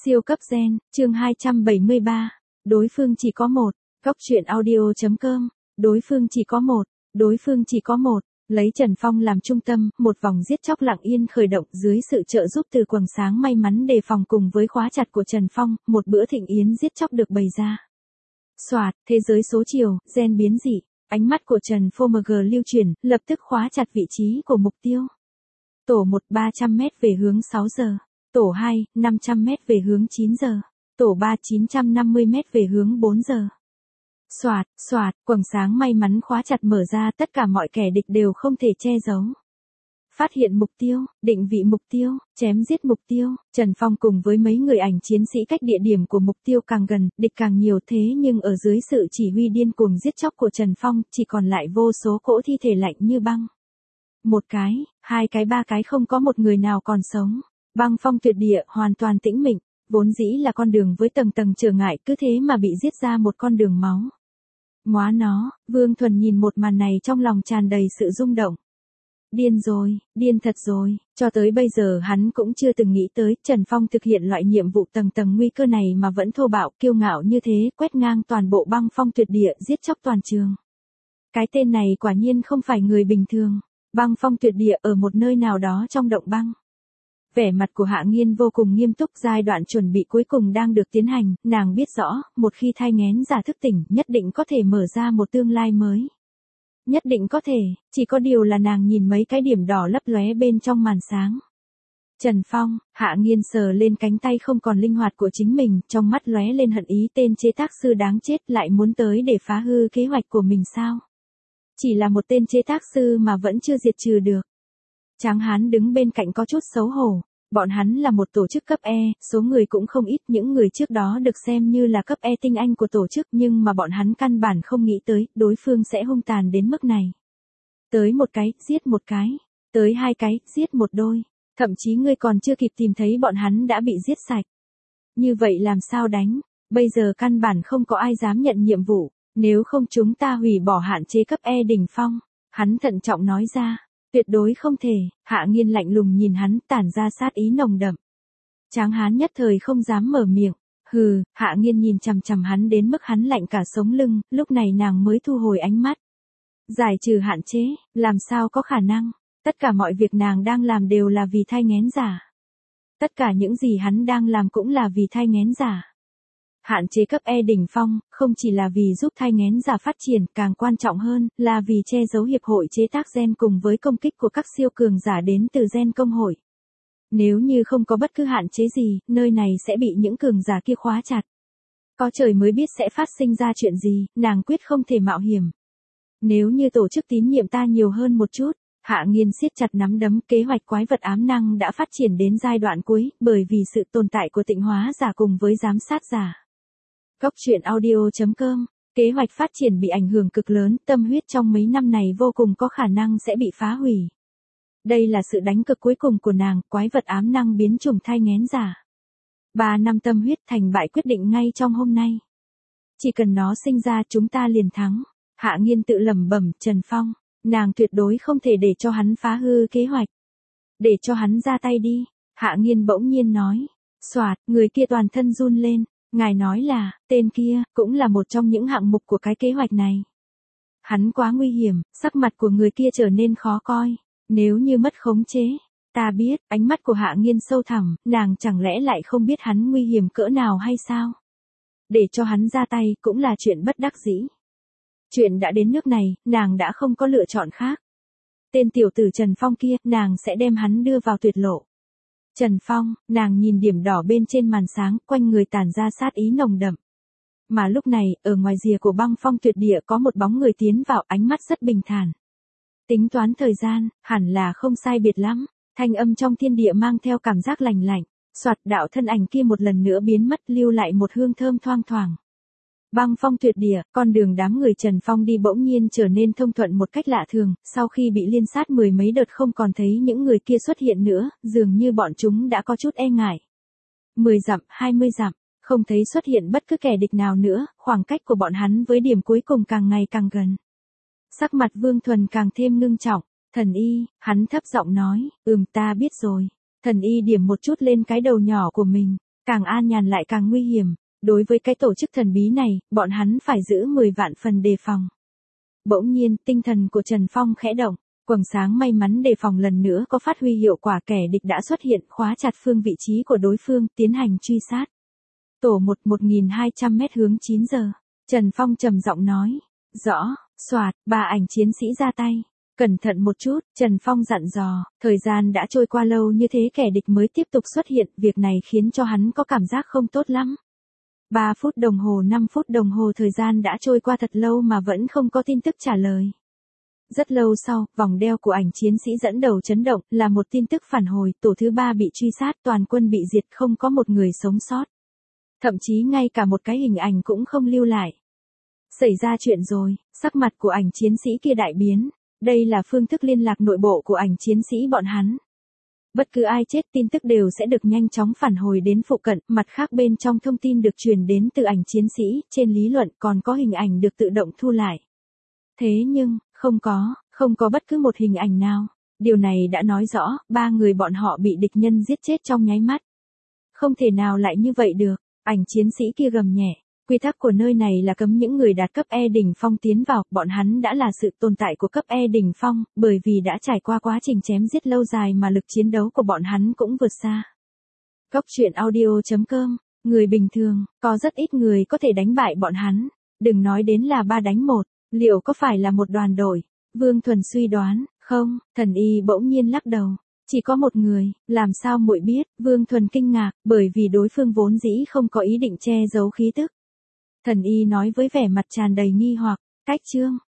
Siêu cấp gen, chương 273. Đối phương chỉ có một. Góc truyện audio.com. Đối phương chỉ có một. Đối phương chỉ có một. Lấy Trần Phong làm trung tâm, một vòng giết chóc lặng yên khởi động dưới sự trợ giúp từ quầng sáng may mắn đề phòng cùng với khóa chặt của Trần Phong, một bữa thịnh yến giết chóc được bày ra. Soạt, thế giới số chiều, gen biến dị, ánh mắt của Trần Phong lưu chuyển, lập tức khóa chặt vị trí của mục tiêu. Tổ 1 300m về hướng 6 giờ. Tổ 2, 500m về hướng 9 giờ. Tổ 3, 950m về hướng 4 giờ. Soạt, soạt, quầng sáng may mắn khóa chặt mở ra, tất cả mọi kẻ địch đều không thể che giấu. Phát hiện mục tiêu, định vị mục tiêu, chém giết mục tiêu. Trần Phong cùng với mấy người ảnh chiến sĩ cách địa điểm của mục tiêu càng gần, địch càng nhiều, thế nhưng ở dưới sự chỉ huy điên cuồng giết chóc của Trần Phong, chỉ còn lại vô số cỗ thi thể lạnh như băng. Một cái, hai cái, ba cái, không có một người nào còn sống. Băng phong tuyệt địa, hoàn toàn tĩnh mịch, vốn dĩ là con đường với tầng tầng trở ngại, cứ thế mà bị giết ra một con đường máu. Móa nó, Vương Thuần nhìn một màn này trong lòng tràn đầy sự rung động. Điên rồi, điên thật rồi, cho tới bây giờ hắn cũng chưa từng nghĩ tới Trần Phong thực hiện loại nhiệm vụ tầng tầng nguy cơ này mà vẫn thô bạo, kiêu ngạo như thế, quét ngang toàn bộ băng phong tuyệt địa, giết chóc toàn trường. Cái tên này quả nhiên không phải người bình thường. Băng phong tuyệt địa ở một nơi nào đó trong động băng. Vẻ mặt của Hạ Nghiên vô cùng nghiêm túc, giai đoạn chuẩn bị cuối cùng đang được tiến hành, nàng biết rõ, một khi thai nghén giả thức tỉnh, nhất định có thể mở ra một tương lai mới. Nhất định có thể, chỉ có điều là nàng nhìn mấy cái điểm đỏ lấp lóe bên trong màn sáng. Trần Phong, Hạ Nghiên sờ lên cánh tay không còn linh hoạt của chính mình, trong mắt lóe lên hận ý, tên chế tác sư đáng chết lại muốn tới để phá hư kế hoạch của mình sao? Chỉ là một tên chế tác sư mà vẫn chưa diệt trừ được. Tráng hán đứng bên cạnh có chút xấu hổ, bọn hắn là một tổ chức cấp E, số người cũng không ít, những người trước đó được xem như là cấp E tinh anh của tổ chức, nhưng mà bọn hắn căn bản không nghĩ tới, đối phương sẽ hung tàn đến mức này. Tới một cái, giết một cái, tới hai cái, giết một đôi, thậm chí ngươi còn chưa kịp tìm thấy bọn hắn đã bị giết sạch. Như vậy làm sao đánh, bây giờ căn bản không có ai dám nhận nhiệm vụ. Nếu không chúng ta hủy bỏ hạn chế cấp E đỉnh phong, hắn thận trọng nói ra, tuyệt đối không thể. Hạ Nghiên lạnh lùng nhìn hắn, tản ra sát ý nồng đậm. Tráng hán nhất thời không dám mở miệng, hừ. Hạ Nghiên nhìn chằm chằm hắn đến mức hắn lạnh cả sống lưng, lúc này nàng mới thu hồi ánh mắt. Giải trừ hạn chế, làm sao có khả năng, tất cả mọi việc nàng đang làm đều là vì thai nghén giả. Tất cả những gì hắn đang làm cũng là vì thai nghén giả. Hạn chế cấp E đỉnh phong, không chỉ là vì giúp thai nghén giả phát triển, càng quan trọng hơn, là vì che giấu hiệp hội chế tác gen cùng với công kích của các siêu cường giả đến từ gen công hội. Nếu như không có bất cứ hạn chế gì, nơi này sẽ bị những cường giả kia khóa chặt. Có trời mới biết sẽ phát sinh ra chuyện gì, nàng quyết không thể mạo hiểm. Nếu như tổ chức tín nhiệm ta nhiều hơn một chút, Hạ Nghiên siết chặt nắm đấm, kế hoạch quái vật ám năng đã phát triển đến giai đoạn cuối, bởi vì sự tồn tại của tịnh hóa giả cùng với giám sát giả. Góc truyện audio.com. Kế hoạch phát triển bị ảnh hưởng cực lớn, tâm huyết trong mấy năm này vô cùng có khả năng sẽ bị phá hủy. Đây là sự đánh cực cuối cùng của nàng, quái vật ám năng biến chủng thai nghén giả. 3 năm tâm huyết thành bại quyết định ngay trong hôm nay. Chỉ cần nó sinh ra chúng ta liền thắng. Hạ Nghiên tự lẩm bẩm, Trần Phong, nàng tuyệt đối không thể để cho hắn phá hư kế hoạch. Để cho hắn ra tay đi. Hạ Nghiên bỗng nhiên nói. Soạt, người kia toàn thân run lên. Ngài nói là, tên kia, cũng là một trong những hạng mục của cái kế hoạch này. Hắn quá nguy hiểm, sắc mặt của người kia trở nên khó coi. Nếu như mất khống chế, ta biết, ánh mắt của Hạ Nghiên sâu thẳm, nàng chẳng lẽ lại không biết hắn nguy hiểm cỡ nào hay sao? Để cho hắn ra tay cũng là chuyện bất đắc dĩ. Chuyện đã đến nước này, nàng đã không có lựa chọn khác. Tên tiểu tử Trần Phong kia, nàng sẽ đem hắn đưa vào tuyệt lộ. Trần Phong, nàng nhìn điểm đỏ bên trên màn sáng, quanh người tản ra sát ý nồng đậm. Mà lúc này, ở ngoài rìa của băng phong tuyệt địa có một bóng người tiến vào, ánh mắt rất bình thản. Tính toán thời gian, hẳn là không sai biệt lắm. Thanh âm trong thiên địa mang theo cảm giác lành lạnh. Soạt, đạo thân ảnh kia một lần nữa biến mất, lưu lại một hương thơm thoang thoảng. Băng phong tuyệt địa, con đường đám người Trần Phong đi bỗng nhiên trở nên thông thuận một cách lạ thường, sau khi bị liên sát mười mấy đợt không còn thấy những người kia xuất hiện nữa, dường như bọn chúng đã có chút e ngại. 10 dặm, 20 dặm, không thấy xuất hiện bất cứ kẻ địch nào nữa, khoảng cách của bọn hắn với điểm cuối cùng càng ngày càng gần. Sắc mặt Vương Thuần càng thêm ngưng trọng, thần y, hắn thấp giọng nói, ta biết rồi. Thần y điểm một chút lên cái đầu nhỏ của mình. Càng an nhàn lại càng nguy hiểm, đối với cái tổ chức thần bí này, bọn hắn phải giữ 10 vạn phần đề phòng. Bỗng nhiên, tinh thần của Trần Phong khẽ động, quầng sáng may mắn đề phòng lần nữa có phát huy hiệu quả, kẻ địch đã xuất hiện, khóa chặt phương vị trí của đối phương, tiến hành truy sát. Tổ 1200 mét hướng 9 giờ. Trần Phong trầm giọng nói. Rõ, soạt, 3 ảnh chiến sĩ ra tay. Cẩn thận một chút, Trần Phong dặn dò, thời gian đã trôi qua lâu như thế kẻ địch mới tiếp tục xuất hiện, việc này khiến cho hắn có cảm giác không tốt lắm. 3 phút đồng hồ 5 phút đồng hồ thời gian đã trôi qua thật lâu mà vẫn không có tin tức trả lời. Rất lâu sau, vòng đeo của ảnh chiến sĩ dẫn đầu chấn động, là một tin tức phản hồi, tổ thứ 3 bị truy sát, toàn quân bị diệt, không có một người sống sót. Thậm chí ngay cả một cái hình ảnh cũng không lưu lại. Xảy ra chuyện rồi, sắc mặt của ảnh chiến sĩ kia đại biến. Đây là phương thức liên lạc nội bộ của ảnh chiến sĩ bọn hắn. Bất cứ ai chết tin tức đều sẽ được nhanh chóng phản hồi đến phụ cận, mặt khác bên trong thông tin được truyền đến từ ảnh chiến sĩ, trên lý luận còn có hình ảnh được tự động thu lại. Thế nhưng, không có bất cứ một hình ảnh nào. Điều này đã nói rõ, 3 người bọn họ bị địch nhân giết chết trong nháy mắt. Không thể nào lại như vậy được, ảnh chiến sĩ kia gầm nhẹ. Quy tắc của nơi này là cấm những người đạt cấp E đỉnh phong tiến vào, bọn hắn đã là sự tồn tại của cấp E đỉnh phong, bởi vì đã trải qua quá trình chém giết lâu dài mà lực chiến đấu của bọn hắn cũng vượt xa. Góc truyện audio.com, người bình thường, có rất ít người có thể đánh bại bọn hắn, đừng nói đến là 3 đánh 1, liệu có phải là một đoàn đội? Vương Thuần suy đoán, không, Thần Y bỗng nhiên lắc đầu. Chỉ có một người, làm sao muội biết? Vương Thuần kinh ngạc, bởi vì đối phương vốn dĩ không có ý định che giấu khí tức. Thần Y nói với vẻ mặt tràn đầy nghi hoặc, cách chương.